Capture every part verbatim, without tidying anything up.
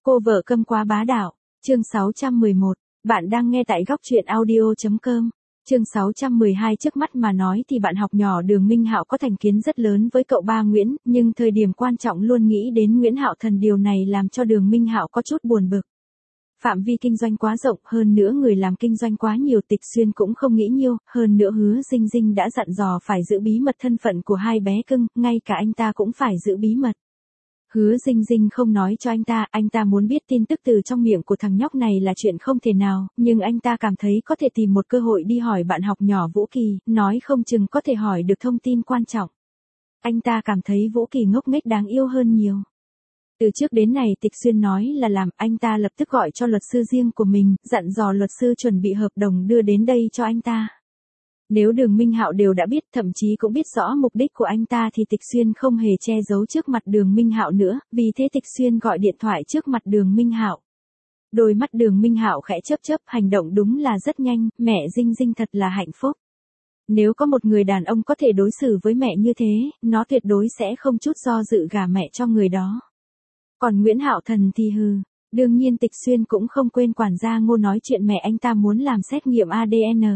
Cô vợ câm quá bá đạo, chương sáu trăm mười một, bạn đang nghe tại góc truyện audio.com. Chương sáu trăm mười hai trước mắt mà nói thì bạn học nhỏ Đường Minh Hạo có thành kiến rất lớn với cậu ba Nguyễn, nhưng thời điểm quan trọng luôn nghĩ đến Nguyễn Hạo Thần, điều này làm cho Đường Minh Hạo có chút buồn bực. Phạm vi kinh doanh quá rộng, hơn nữa người làm kinh doanh quá nhiều, Tịch Xuyên cũng không nghĩ nhiều, hơn nữa Hứa Dinh Dinh đã dặn dò phải giữ bí mật thân phận của hai bé cưng, ngay cả anh ta cũng phải giữ bí mật. Hứa Dinh Dinh không nói cho anh ta, anh ta muốn biết tin tức từ trong miệng của thằng nhóc này là chuyện không thể nào, nhưng anh ta cảm thấy có thể tìm một cơ hội đi hỏi bạn học nhỏ Vũ Kỳ, nói không chừng có thể hỏi được thông tin quan trọng. Anh ta cảm thấy Vũ Kỳ ngốc nghếch đáng yêu hơn nhiều. Từ trước đến này Tịch Xuyên nói là làm, anh ta lập tức gọi cho luật sư riêng của mình, dặn dò luật sư chuẩn bị hợp đồng đưa đến đây cho anh ta. Nếu Đường Minh Hạo đều đã biết, thậm chí cũng biết rõ mục đích của anh ta thì Tịch Xuyên không hề che giấu trước mặt Đường Minh Hạo nữa, vì thế Tịch Xuyên gọi điện thoại trước mặt Đường Minh Hạo. Đôi mắt Đường Minh Hạo khẽ chớp chớp, hành động đúng là rất nhanh, mẹ Dinh Dinh thật là hạnh phúc. Nếu có một người đàn ông có thể đối xử với mẹ như thế, nó tuyệt đối sẽ không chút do dự gả mẹ cho người đó. Còn Nguyễn Hạo Thần thì hừ, đương nhiên Tịch Xuyên cũng không quên quản gia Ngô nói chuyện mẹ anh ta muốn làm xét nghiệm a đê en.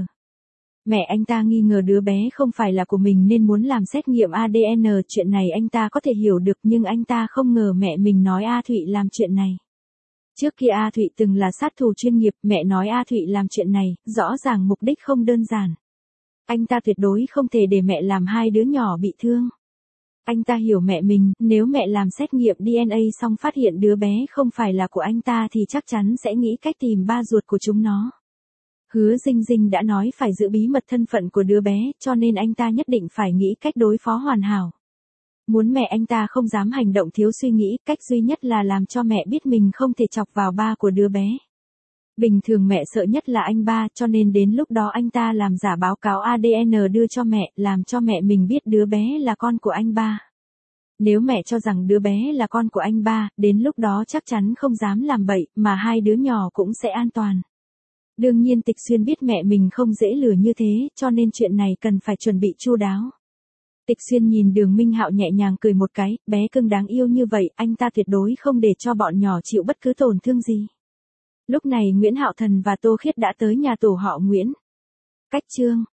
Mẹ anh ta nghi ngờ đứa bé không phải là của mình nên muốn làm xét nghiệm a đê en, chuyện này anh ta có thể hiểu được, nhưng anh ta không ngờ mẹ mình nói A Thụy làm chuyện này. Trước kia A Thụy từng là sát thủ chuyên nghiệp, mẹ nói A Thụy làm chuyện này, rõ ràng mục đích không đơn giản. Anh ta tuyệt đối không thể để mẹ làm hai đứa nhỏ bị thương. Anh ta hiểu mẹ mình, nếu mẹ làm xét nghiệm đê en a xong phát hiện đứa bé không phải là của anh ta thì chắc chắn sẽ nghĩ cách tìm ba ruột của chúng nó. Hứa Dinh Dinh đã nói phải giữ bí mật thân phận của đứa bé, cho nên anh ta nhất định phải nghĩ cách đối phó hoàn hảo. Muốn mẹ anh ta không dám hành động thiếu suy nghĩ, cách duy nhất là làm cho mẹ biết mình không thể chọc vào ba của đứa bé. Bình thường mẹ sợ nhất là anh ba, cho nên đến lúc đó anh ta làm giả báo cáo a đê en đưa cho mẹ, làm cho mẹ mình biết đứa bé là con của anh ba. Nếu mẹ cho rằng đứa bé là con của anh ba, đến lúc đó chắc chắn không dám làm bậy, mà hai đứa nhỏ cũng sẽ an toàn. Đương nhiên Tịch Xuyên biết mẹ mình không dễ lừa như thế, cho nên chuyện này cần phải chuẩn bị chu đáo. Tịch Xuyên nhìn Đường Minh Hạo nhẹ nhàng cười một cái, bé cưng đáng yêu như vậy, anh ta tuyệt đối không để cho bọn nhỏ chịu bất cứ tổn thương gì. Lúc này Nguyễn Hạo Thần và Tô Khiết đã tới nhà tổ họ Nguyễn. Cách chương